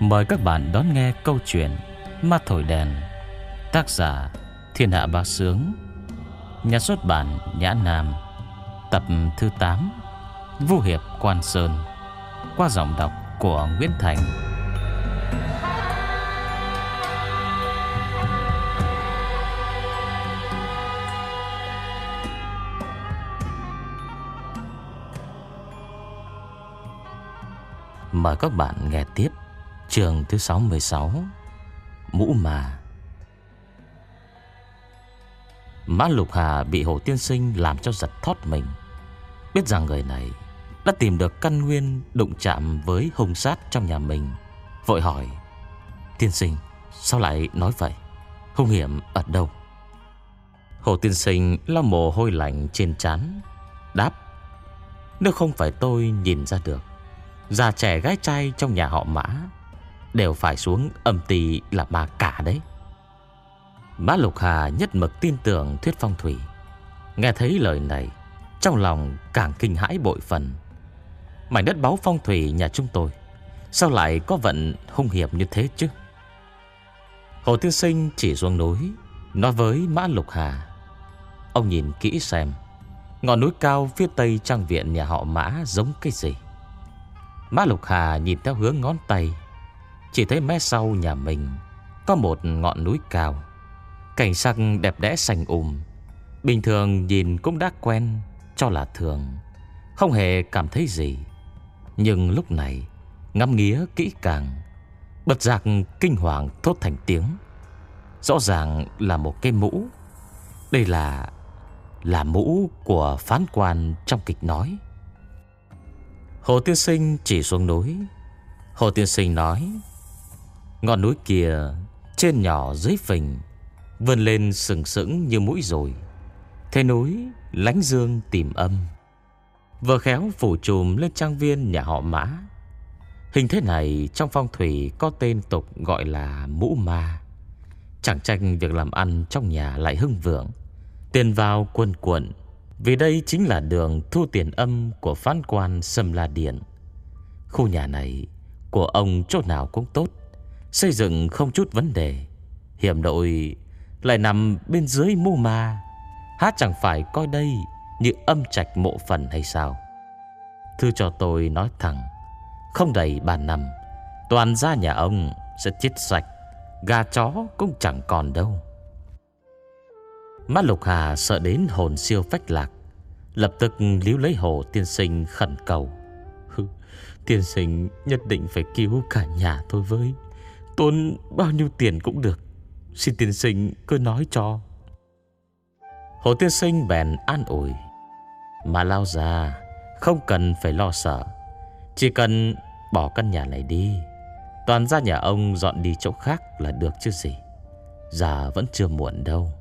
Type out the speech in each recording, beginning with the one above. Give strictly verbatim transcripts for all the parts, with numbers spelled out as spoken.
Mời các bạn đón nghe câu chuyện Ma Thổi Đèn, tác giả Thiên Hạ Bá Sướng, nhà xuất bản Nhã Nam, tập thứ tám, Vu Hiệp Quan Sơn, qua giọng đọc của Nguyễn Thành. Mời các bạn nghe tiếp chương thứ sáu mươi sáu, Mũ Ma. Mã Lục Hà bị Hồ Tiên Sinh làm cho giật thót mình. Biết rằng người này đã tìm được căn nguyên đụng chạm với hung sát trong nhà mình, vội hỏi: Tiên Sinh, sao lại nói vậy? Hung hiểm ở đâu? Hồ Tiên Sinh lau mồ hôi lạnh trên trán, đáp: Nếu không phải tôi nhìn ra được, già trẻ gái trai trong nhà họ Mã đều phải xuống âm ty là ma cả đấy. Mã Lục Hà nhất mực tin tưởng thuyết phong thủy. Nghe thấy lời này, trong lòng càng kinh hãi bội phần. Mảnh đất báu phong thủy nhà chúng tôi sao lại có vận hung hiểm như thế chứ? Hồ Tiên Sinh chỉ xuống núi, nói với Mã Lục Hà: Ông nhìn kỹ xem, ngọn núi cao phía tây trang viện nhà họ Mã giống cái gì? Mã Lục Hà nhìn theo hướng ngón tay, chỉ thấy mé sau nhà mình có một ngọn núi cao, cảnh sắc đẹp đẽ xanh um. Bình thường nhìn cũng đã quen, cho là thường, không hề cảm thấy gì. Nhưng lúc này ngắm nghía kỹ càng, bật giác kinh hoàng thốt thành tiếng. Rõ ràng là một cái mũ. Đây là Là mũ của phán quan trong kịch nói. Hồ Tiên Sinh chỉ xuống núi. Hồ Tiên Sinh nói: Ngọn núi kia trên nhỏ dưới phình, vươn lên sừng sững như mũi rồi. Thế núi lánh dương tìm âm, vừa khéo phủ trùm lên trang viên nhà họ Mã. Hình thế này trong phong thủy có tên tục gọi là mũ ma. Chẳng tranh việc làm ăn trong nhà lại hưng vượng, tiền vào quần quận, vì đây chính là đường thu tiền âm của phán quan Sâm La Điện. Khu nhà này của ông chỗ nào cũng tốt, xây dựng không chút vấn đề. Hiểm nội lại nằm bên dưới mũ ma, há chẳng phải coi đây như âm trạch mộ phần hay sao? Thư cho tôi nói thẳng, không đầy ba năm, toàn gia nhà ông sẽ chết sạch, gà chó cũng chẳng còn đâu. Mã Lục Hà sợ đến hồn siêu phách lạc, lập tức líu lấy Hồ Tiên Sinh khẩn cầu: Tiên Sinh nhất định phải cứu cả nhà tôi với, tốn bao nhiêu tiền cũng được, xin tiên sinh cứ nói cho. Hồ Tiên Sinh bèn an ủi: Mà lao già, không cần phải lo sợ, chỉ cần bỏ căn nhà này đi, toàn gia nhà ông dọn đi chỗ khác là được chứ gì. Giờ vẫn chưa muộn đâu.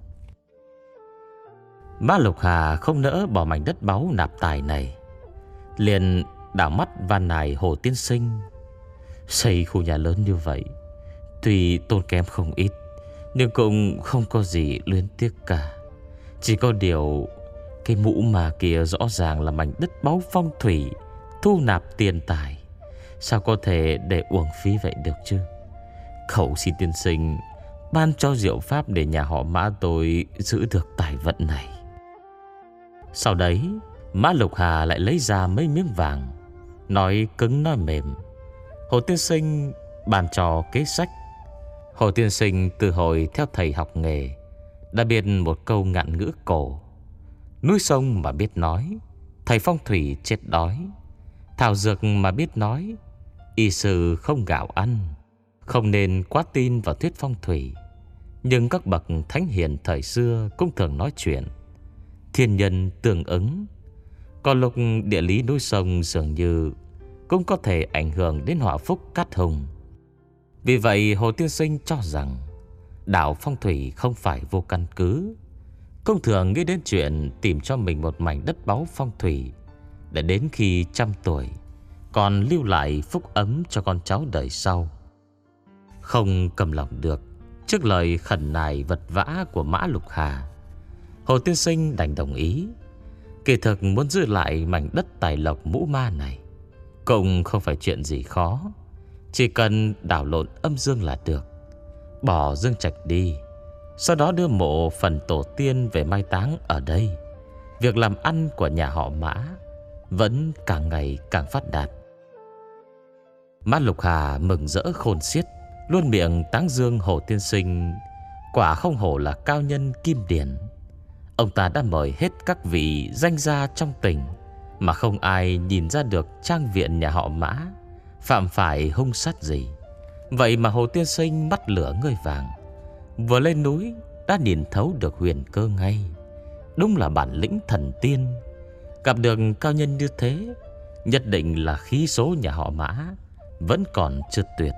Mã Lục Hà không nỡ bỏ mảnh đất báu nạp tài này, liền đảo mắt van nài Hồ Tiên Sinh: Xây khu nhà lớn như vậy tuy tốn kém không ít, nhưng cũng không có gì luyến tiếc cả. Chỉ có điều cái mũ mà kia rõ ràng là mảnh đất báu phong thủy, thu nạp tiền tài, sao có thể để uổng phí vậy được chứ? Khẩu xin tiên sinh ban cho diệu pháp để nhà họ Mã tôi giữ được tài vận này. Sau đấy Mã Lục Hà lại lấy ra mấy miếng vàng, nói cứng nói mềm. Hồ Tiên Sinh bàn trò kế sách. Hồ Tiên Sinh từ hồi theo thầy học nghề đã biết một câu ngạn ngữ cổ: núi sông mà biết nói, thầy phong thủy chết đói. Thảo dược mà biết nói, y sư không gạo ăn. Không nên quá tin vào thuyết phong thủy, nhưng các bậc thánh hiền thời xưa cũng thường nói chuyện thiên nhân tương ứng. Có lúc địa lý núi sông dường như cũng có thể ảnh hưởng đến họa phúc cát hùng. Vì vậy Hồ Tiên Sinh cho rằng đạo phong thủy không phải vô căn cứ. Công thường nghĩ đến chuyện tìm cho mình một mảnh đất báu phong thủy, để đến khi trăm tuổi còn lưu lại phúc ấm cho con cháu đời sau. Không cầm lòng được trước lời khẩn nài vật vã của Mã Lục Hà, Hồ Tiên Sinh đành đồng ý. Kỳ thực muốn giữ lại mảnh đất tài lộc mũ ma này cũng không phải chuyện gì khó. Chỉ cần đảo lộn âm dương là được. Bỏ dương trạch đi, sau đó đưa mộ phần tổ tiên về mai táng ở đây. Việc làm ăn của nhà họ Mã vẫn càng ngày càng phát đạt. Mã Lục Hà mừng rỡ khôn xiết, luôn miệng tán dương Hồ tiên sinh quả không hổ là cao nhân kim điển. Ông ta đã mời hết các vị danh gia trong tỉnh, mà không ai nhìn ra được trang viện nhà họ Mã phạm phải hung sát gì. Vậy mà Hồ tiên sinh mắt lửa người vàng, vừa lên núi đã nhìn thấu được huyền cơ ngay. Đúng là bản lĩnh thần tiên. Gặp được cao nhân như thế, nhất định là khí số nhà họ Mã vẫn còn chưa tuyệt.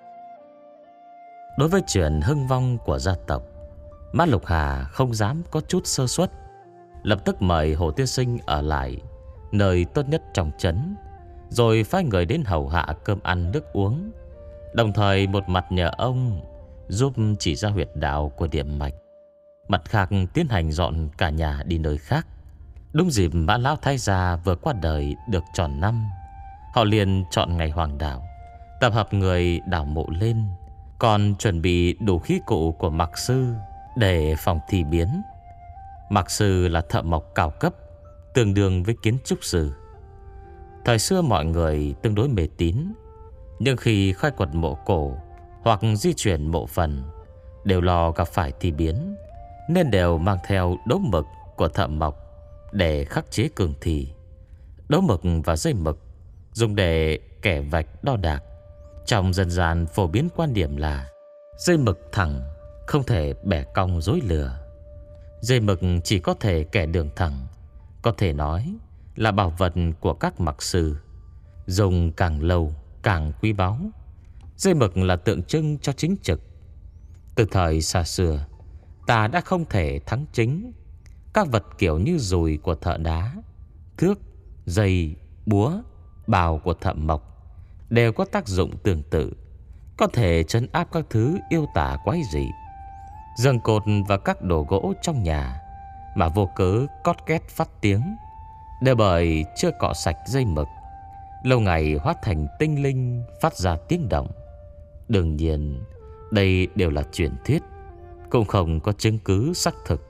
Đối với chuyện hưng vong của gia tộc, Mã Lục Hà không dám có chút sơ suất, lập tức mời Hồ tiên sinh ở lại nơi tốt nhất trong trấn, rồi phái người đến hầu hạ cơm ăn nước uống, đồng thời một mặt nhờ ông giúp chỉ ra huyệt đạo của điểm mạch, mặt khác tiến hành dọn cả nhà đi nơi khác. Đúng dịp Mã lão thái gia vừa qua đời được tròn năm, họ liền chọn ngày hoàng đạo, tập hợp người đào mộ lên, còn chuẩn bị đủ khí cụ của Mạc sư để phòng thi biến. Mạc sư là thợ mộc cao cấp, tương đương với kiến trúc sư. Thời xưa mọi người tương đối mê tín, nhưng khi khai quật mộ cổ hoặc di chuyển mộ phần đều lo gặp phải thi biến, nên đều mang theo đấu mực của thợ mộc để khắc chế cường thi. Đấu mực và dây mực dùng để kẻ vạch đo đạc. Trong dân gian phổ biến quan điểm là dây mực thẳng không thể bẻ cong dối lừa. Dây mực chỉ có thể kẻ đường thẳng, có thể nói là bảo vật của các mạc sư, dùng càng lâu càng quý báu. Dây mực là tượng trưng cho chính trực. Từ thời xa xưa, ta đã không thể thắng chính. Các vật kiểu như dùi của thợ đá, thước, dây, búa, bào của thợ mộc đều có tác dụng tương tự, có thể trấn áp các thứ yêu tả quái dị. Giường cột và các đồ gỗ trong nhà mà vô cớ cót két phát tiếng, đều bởi chưa cọ sạch dây mực, lâu ngày hóa thành tinh linh phát ra tiếng động. Đương nhiên đây đều là truyền thuyết, cũng không có chứng cứ xác thực.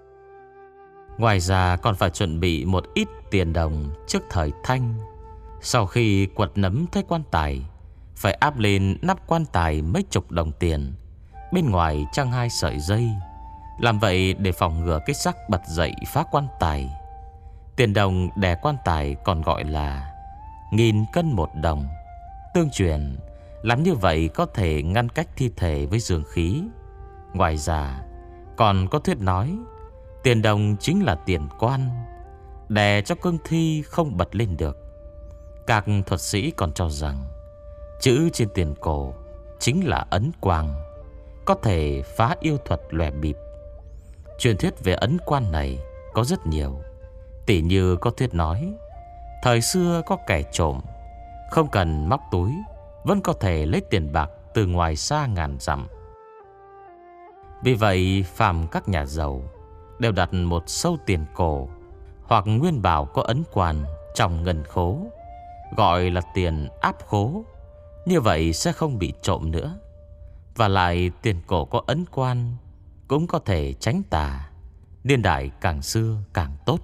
Ngoài ra còn phải chuẩn bị một ít tiền đồng trước thời Thanh. Sau khi quật nấm thấy quan tài, phải áp lên nắp quan tài mấy chục đồng tiền, bên ngoài trăng hai sợi dây, làm vậy để phòng ngừa cái xác bật dậy phá quan tài. Tiền đồng đè quan tài còn gọi là nghìn cân một đồng. Tương truyền làm như vậy có thể ngăn cách thi thể với dương khí. Ngoài ra còn có thuyết nói tiền đồng chính là tiền quan, đè cho cương thi không bật lên được. Các thuật sĩ còn cho rằng chữ trên tiền cổ chính là ấn quang, có thể phá yêu thuật lòe bịp. Truyền thuyết về ấn quan này có rất nhiều. Tỉ như có thuyết nói thời xưa có kẻ trộm không cần móc túi vẫn có thể lấy tiền bạc từ ngoài xa ngàn dặm. Vì vậy phàm các nhà giàu đều đặt một sâu tiền cổ hoặc nguyên bảo có ấn quan trong ngân khố, gọi là tiền áp khố. Như vậy sẽ không bị trộm nữa. Và lại tiền cổ có ấn quan cũng có thể tránh tà. Niên đại càng xưa càng tốt.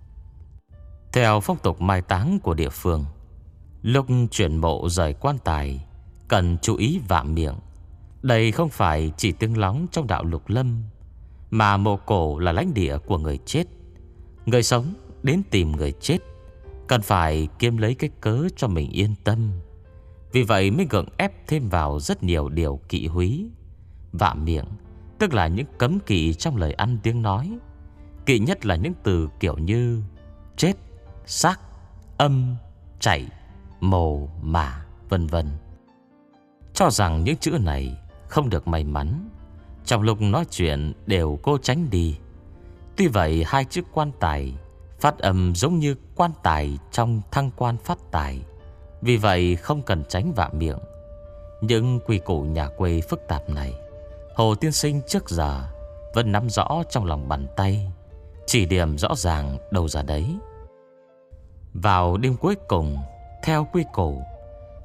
Theo phong tục mai táng của địa phương, lúc chuyển mộ rời quan tài cần chú ý vạm miệng. Đây không phải chỉ tiếng lóng trong đạo Lục Lâm, mà mộ cổ là lãnh địa của người chết. Người sống đến tìm người chết cần phải kiếm lấy cái cớ cho mình yên tâm. Vì vậy mới gượng ép thêm vào rất nhiều điều kỵ húy. Vạm miệng tức là những cấm kỵ trong lời ăn tiếng nói. Kỵ nhất là những từ kiểu như chết, xác, âm, chảy, mồ, mả, vân vân. Cho rằng những chữ này không được may mắn, trong lúc nói chuyện đều cố tránh đi. Tuy vậy hai chữ quan tài phát âm giống như quan tài trong thăng quan phát tài, vì vậy không cần tránh vạ miệng. Những quy củ nhà quê phức tạp này, Hồ tiên sinh trước giờ vẫn nắm rõ trong lòng bàn tay, chỉ điểm rõ ràng đâu ra đấy. Vào đêm cuối cùng, theo quy củ,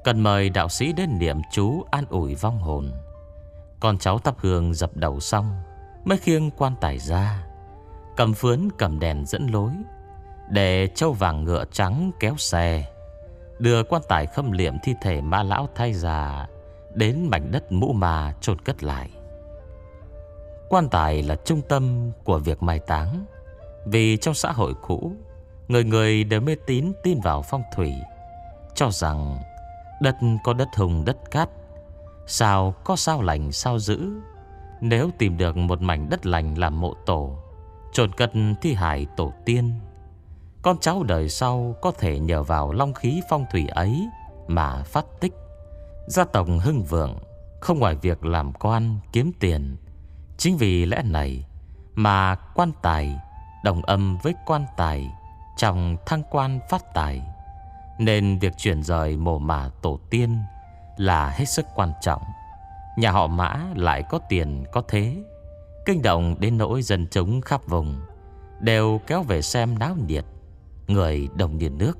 cần mời đạo sĩ đến niệm chú an ủi vong hồn. Con cháu thắp hương dập đầu xong mới khiêng quan tài ra, cầm phướn cầm đèn dẫn lối, để trâu vàng ngựa trắng kéo xe, đưa quan tài khâm liệm thi thể ma lão thay già đến mảnh đất Mũ Ma chôn cất lại. Quan tài là trung tâm của việc mai táng, vì trong xã hội cũ, người người đều mê tín tin vào phong thủy, cho rằng đất có đất hùng đất cát, sao có sao lành sao dữ. Nếu tìm được một mảnh đất lành làm mộ tổ, chôn cất thi hài tổ tiên, con cháu đời sau có thể nhờ vào long khí phong thủy ấy mà phát tích, gia tộc hưng vượng, không ngoài việc làm quan kiếm tiền. Chính vì lẽ này mà quan tài đồng âm với quan tài trong thăng quan phát tài, nên việc chuyển rời mồ mả tổ tiên là hết sức quan trọng. Nhà họ Mã lại có tiền có thế, kinh động đến nỗi dân chúng khắp vùng đều kéo về xem náo nhiệt, người đông như nước.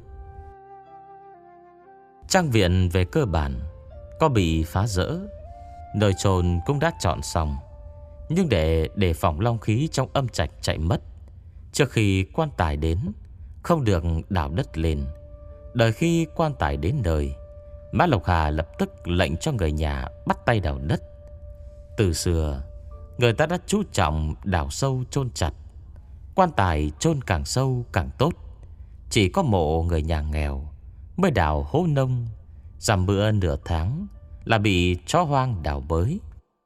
Trang viện về cơ bản có bị phá rỡ, nơi chôn cũng đã chọn xong, nhưng để đề phòng long khí trong âm trạch chạy mất, trước khi quan tài đến không được đào đất lên. Đợi khi quan tài đến nơi, Mã Lộc Hà lập tức lệnh cho người nhà bắt tay đào đất. Từ xưa, người ta đã chú trọng đào sâu chôn chặt, quan tài chôn càng sâu càng tốt. Chỉ có mộ người nhà nghèo mới đào hố nông, dằm bữa nửa tháng là bị chó hoang đào bới.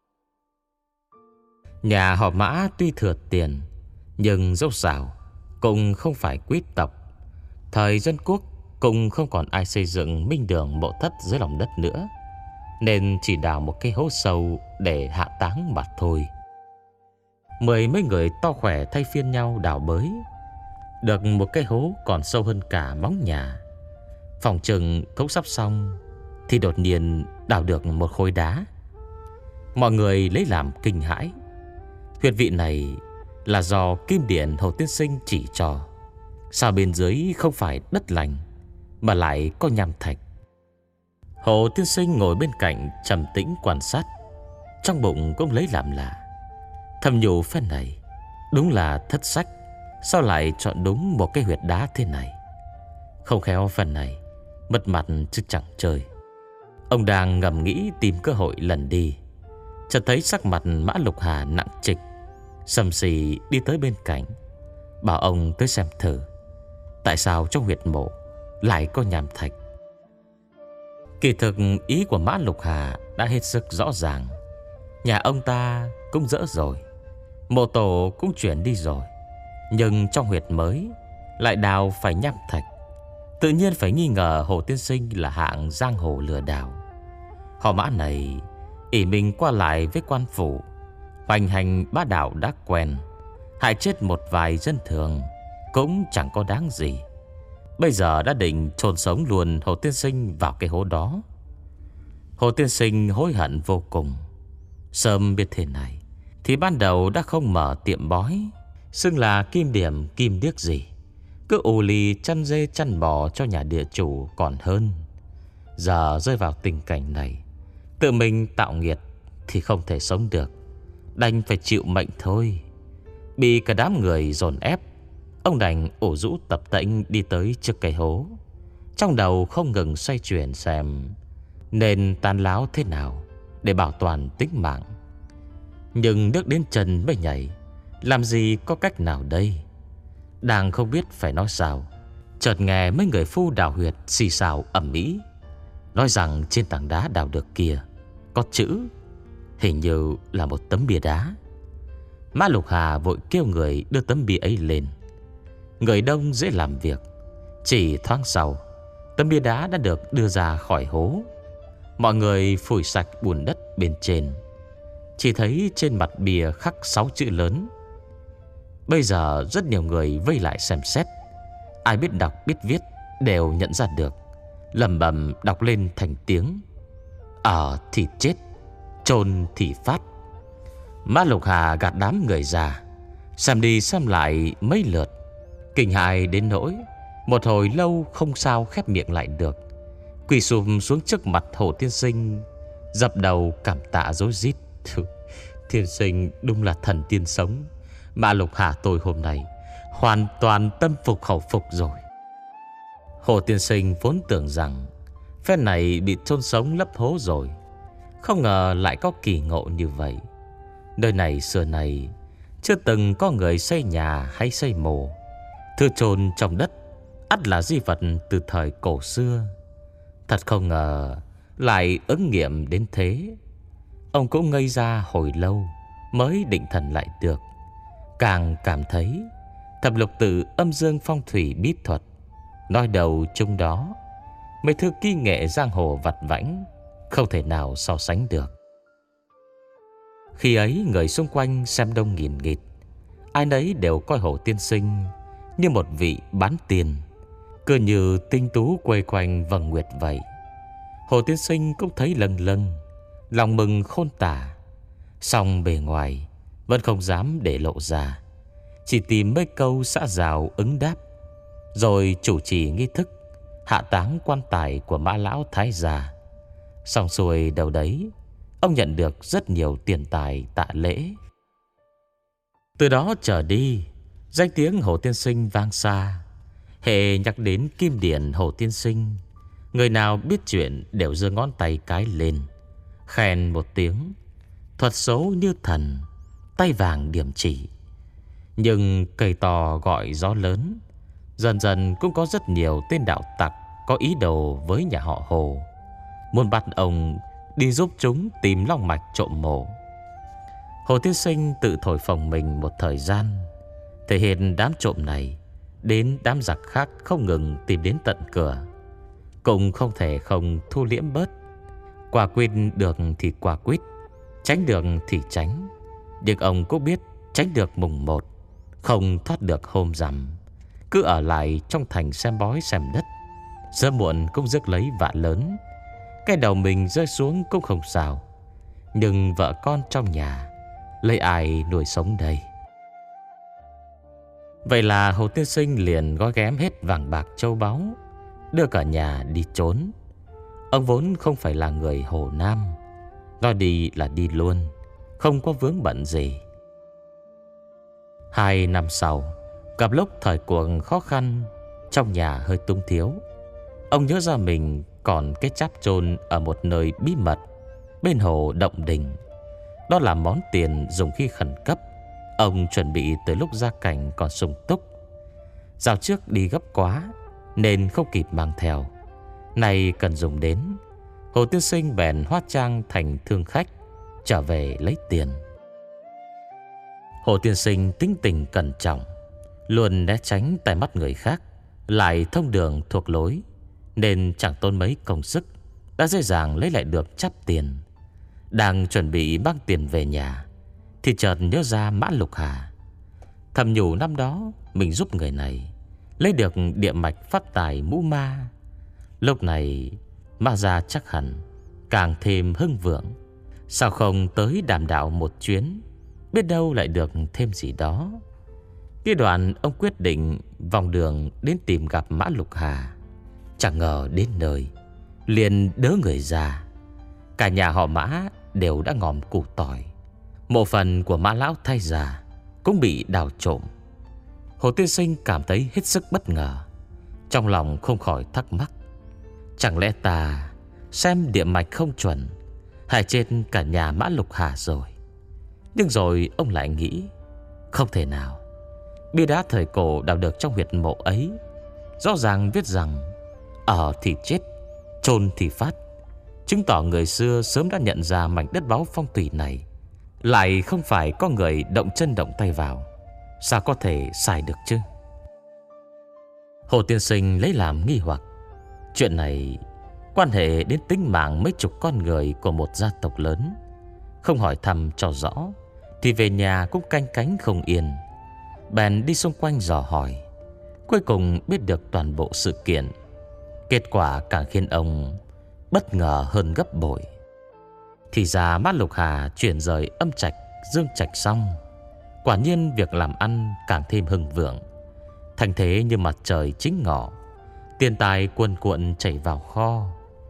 Nhà họ Mã tuy thừa tiền, nhưng dẫu sao cũng không phải quý tộc. Thời dân quốc cũng không còn ai xây dựng minh đường mộ thất dưới lòng đất nữa, nên chỉ đào một cái hố sâu để hạ táng mà thôi. Mười mấy người to khỏe thay phiên nhau đào bới, được một cái hố còn sâu hơn cả móng nhà. Phòng chừng thấu sắp xong thì đột nhiên đào được một khối đá. Mọi người lấy làm kinh hãi. Huyệt vị này là do Kim Điện Hồ Tiên Sinh chỉ cho. Sao bên dưới không phải đất lành mà lại có nham thạch? Hồ Tiên Sinh ngồi bên cạnh trầm tĩnh quan sát, trong bụng cũng lấy làm lạ, thầm nhủ phen này đúng là thất sách. Sao lại chọn đúng một cái huyệt đá thế này? Không khéo phần này mất mặt chứ chẳng chơi. Ông đang ngầm nghĩ tìm cơ hội lần đi, chợt thấy sắc mặt Mã Lục Hà nặng trịch. Sầm sì đi tới bên cạnh, bảo ông tới xem thử tại sao trong huyệt mộ lại có nham thạch. Kỳ thực ý của Mã Lục Hà đã hết sức rõ ràng. Nhà ông ta cũng dỡ rồi, mộ tổ cũng chuyển đi rồi, nhưng trong huyệt mới lại đào phải nham thạch. Tự nhiên phải nghi ngờ Hồ Tiên Sinh là hạng giang hồ lừa đảo. Họ Mã này ỷ mình qua lại với quan phủ, hoành hành bá đạo đã quen, hại chết một vài dân thường cũng chẳng có đáng gì. Bây giờ đã định chôn sống luôn Hồ Tiên Sinh vào cái hố đó. Hồ Tiên Sinh hối hận vô cùng. Sớm biết thế này thì ban đầu đã không mở tiệm bói, xưng là kim điểm kim điếc gì, cứ ù lì chăn dê chăn bò cho nhà địa chủ còn hơn. Giờ rơi vào tình cảnh này, tự mình tạo nghiệt thì không thể sống được, đành phải chịu mệnh thôi. Bị cả đám người dồn ép, ông đành ủ rũ tập tễnh đi tới trước cây hố, trong đầu không ngừng xoay chuyển xem nên tàn láo thế nào để bảo toàn tính mạng. Nhưng nước đến chân mới nhảy, làm gì có cách nào đây? Đang không biết phải nói sao, chợt nghe mấy người phu đào huyệt xì xào ầm ĩ, nói rằng trên tảng đá đào được kia có chữ, hình như là một tấm bia đá. Mã Lục Hà vội kêu người đưa tấm bia ấy lên. Người đông dễ làm việc, chỉ thoáng sau, tấm bia đá đã được đưa ra khỏi hố. Mọi người phủi sạch bùn đất bên trên, chỉ thấy trên mặt bia khắc sáu chữ lớn. Bây giờ rất nhiều người vây lại xem xét, ai biết đọc biết viết đều nhận ra được, lẩm bẩm đọc lên thành tiếng: ở thì chết, chôn thì phát. Mã Lục Hà gạt đám người ra, xem đi xem lại mấy lượt, kinh hại đến nỗi một hồi lâu không sao khép miệng lại được. quỳ sụp xuống trước mặt Hồ tiên sinh, dập đầu cảm tạ rối rít. Tiên sinh đúng là thần tiên sống, Mã Lục Hà tôi hôm nay hoàn toàn tâm phục khẩu phục rồi. Hồ tiên sinh vốn tưởng rằng phe này bị chôn sống lấp hố rồi, không ngờ lại có kỳ ngộ như vậy. Nơi này xưa này chưa từng có người xây nhà hay xây mồ. Thư chôn trong đất ắt là di vật từ thời cổ xưa. Thật không ngờ lại ứng nghiệm đến thế. Ông cũng ngây ra hồi lâu mới định thần lại được. Càng cảm thấy thập lục tự âm dương phong thủy bí thuật nói đầu chung đó, mấy thứ kỹ nghệ giang hồ vặt vãnh không thể nào so sánh được. Khi ấy người xung quanh xem đông nghìn nghịt, ai nấy đều coi Hồ tiên sinh như một vị bán tiền, cứ như tinh tú quây quanh vầng nguyệt vậy. Hồ tiên sinh cũng thấy lâng lâng, lòng mừng khôn tả, song bề ngoài vẫn không dám để lộ ra, chỉ tìm mấy câu xã giao ứng đáp, rồi chủ trì nghi thức hạ táng quan tài của Mã lão thái gia. Xong xuôi đầu đấy, ông nhận được rất nhiều tiền tài tạ lễ. Từ đó trở đi, danh tiếng Hồ tiên sinh vang xa. Hệ nhắc đến kim điển Hồ tiên sinh, người nào biết chuyện đều giơ ngón tay cái lên, khen một tiếng, thuật số như thần, tay vàng điểm chỉ. Nhưng cây to gọi gió lớn, dần dần cũng có rất nhiều tên đạo tặc có ý đồ với nhà họ Hồ, muốn bắt ông đi giúp chúng tìm long mạch trộm mộ. Hồ tiên sinh tự thổi phồng mình một thời gian, thể hiện đám trộm này đến đám giặc khác không ngừng tìm đến tận cửa, cũng không thể không thu liễm bớt. Quả quyết được thì quả quyết, tránh được thì tránh. Nhưng ông cũng biết tránh được mùng một, không thoát được hôm rằm, cứ ở lại trong thành xem bói xem đất, sớm muộn cũng rước lấy vạ lớn. Cái đầu mình rơi xuống cũng không sao, nhưng vợ con trong nhà lấy ai nuôi sống đây? Vậy là Hồ tiên sinh liền gói ghém hết vàng bạc châu báu, đưa cả nhà đi trốn. Ông vốn không phải là người Hồ Nam, nói đi là đi luôn, không có vướng bận gì. Hai năm sau, gặp lúc thời cuộc khó khăn, trong nhà hơi tung thiếu, ông nhớ ra mình còn cái cháp chôn ở một nơi bí mật bên hồ Động Đình. Đó là món tiền dùng khi khẩn cấp, ông chuẩn bị từ lúc gia cảnh còn sung túc. Dạo trước đi gấp quá nên không kịp mang theo, nay cần dùng đến. Hồ tiên sinh bèn hóa trang thành thương khách, trở về lấy tiền. Hồ tiên sinh tính tình cẩn trọng, luôn né tránh tai mắt người khác, lại thông đường thuộc lối, nên chẳng tốn mấy công sức đã dễ dàng lấy lại được chắp tiền. Đang chuẩn bị mang tiền về nhà thì chợt nhớ ra Mã Lục Hà. Thầm nhủ năm đó mình giúp người này lấy được địa mạch phát tài mũ ma. Lúc này Ma gia chắc hẳn càng thêm hưng vượng, sao không tới đàm đạo một chuyến, biết đâu lại được thêm gì đó. Cái đoạn ông quyết định vòng đường đến tìm gặp Mã Lục Hà. Chẳng ngờ đến nơi liền đớ người già, cả nhà họ Mã đều đã ngòm củ tỏi. Mộ phần của Mã lão thay già cũng bị đào trộm. Hồ tiên sinh cảm thấy hết sức bất ngờ, trong lòng không khỏi thắc mắc, chẳng lẽ ta xem địa mạch không chuẩn, hại chết cả nhà Mã Lục Hà rồi. Nhưng rồi ông lại nghĩ, không thể nào. Bia đá thời cổ đào được trong huyệt mộ ấy rõ ràng viết rằng ở thì chết, chôn thì phát, chứng tỏ người xưa sớm đã nhận ra mảnh đất báu phong thủy này lại không phải có người động chân động tay vào, sao có thể xài được chứ? Hồ tiên sinh lấy làm nghi hoặc. Chuyện này quan hệ đến tính mạng mấy chục con người của một gia tộc lớn, không hỏi thăm cho rõ thì về nhà cũng canh cánh không yên. Bèn đi xung quanh dò hỏi, cuối cùng biết được toàn bộ sự kiện. Kết quả càng khiến ông bất ngờ hơn gấp bội. Thì ra Mã Lục Hà chuyển rời âm trạch dương trạch xong, quả nhiên việc làm ăn càng thêm hưng vượng. Thành thế như mặt trời chính ngọ, tiền tài cuồn cuộn chảy vào kho.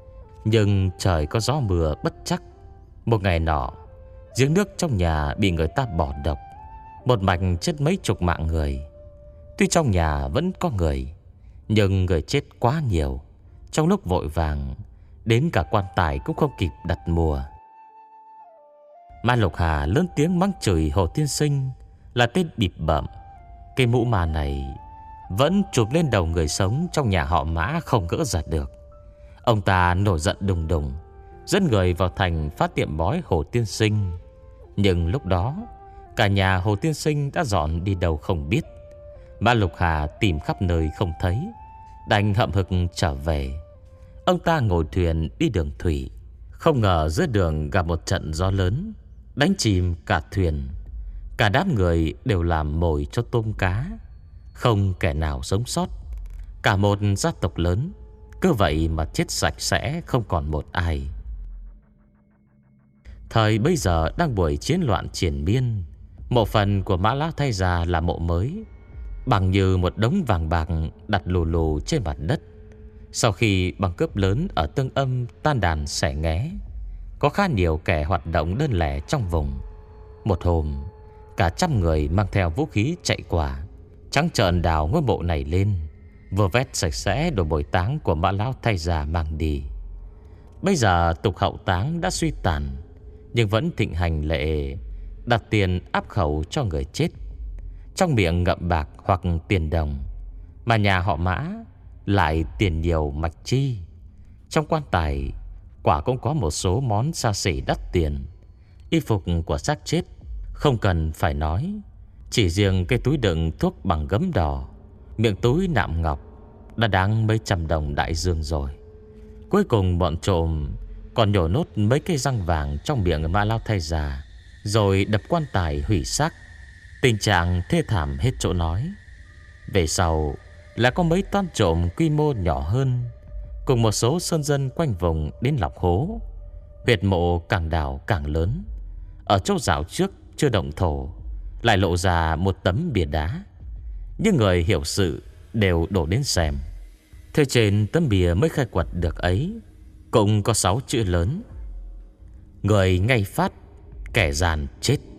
Nhưng trời có gió mưa bất chắc. Một ngày nọ, giếng nước trong nhà bị người ta bỏ độc, một mạch chết mấy chục mạng người. Tuy trong nhà vẫn có người, nhưng người chết quá nhiều. Trong lúc vội vàng, đến cả quan tài cũng không kịp đặt mùa. Ma Lục Hà lớn tiếng mắng chửi Hồ Tiên Sinh là tên bịp bợm. Cái mũ ma này vẫn chụp lên đầu người sống trong nhà họ Mã không gỡ giật được. Ông ta nổi giận đùng đùng, dẫn người vào thành phá tiệm bói Hồ Tiên Sinh. Nhưng lúc đó, cả nhà Hồ Tiên Sinh đã dọn đi đâu không biết. Ma Lục Hà tìm khắp nơi không thấy, đành hậm hực trở về. Ông ta ngồi thuyền đi đường thủy, không ngờ giữa đường gặp một trận gió lớn, đánh chìm cả thuyền. Cả đám người đều làm mồi cho tôm cá, không kẻ nào sống sót. Cả một gia tộc lớn cứ vậy mà chết sạch sẽ, không còn một ai. Thời bây giờ đang buổi chiến loạn triền miên. Mộ phần của Mã Lão Thái Gia là mộ mới, bằng như một đống vàng bạc đặt lù lù trên mặt đất. Sau khi băng cướp lớn ở Tương Âm tan đàn xẻ nghé, có khá nhiều kẻ hoạt động đơn lẻ trong vùng. Một hôm, cả trăm người mang theo vũ khí chạy qua, trắng trợn đào ngôi mộ này lên, vừa vét sạch sẽ đồ bồi táng của Mã Lão Thái Gia mang đi. Bây giờ tục hậu táng đã suy tàn, nhưng vẫn thịnh hành lệ đặt tiền áp khẩu cho người chết, trong miệng ngậm bạc hoặc tiền đồng. Mà nhà họ Mã lại tiền nhiều mạch chi. Trong quan tài quả cũng có một số món xa xỉ đắt tiền. Y phục của xác chết không cần phải nói, chỉ riêng cái túi đựng thuốc bằng gấm đỏ, miệng túi nạm ngọc đã đáng mấy trăm đồng đại dương rồi. Cuối cùng bọn trộm còn nhổ nốt mấy cây răng vàng trong miệng Ma Lão Thái Gia, rồi đập quan tài hủy xác. Tình trạng thê thảm hết chỗ nói. Về sau là có mấy toán trộm quy mô nhỏ hơn, cùng một số sơn dân quanh vùng đến lọc hố. Huyệt mộ càng đào càng lớn. Ở chỗ rào trước chưa động thổ lại lộ ra một tấm bia đá. Nhưng người hiểu sự đều đổ đến xem. Thế trên tấm bia mới khai quật được ấy cũng có sáu chữ lớn: người ngay phát, kẻ giàn chết.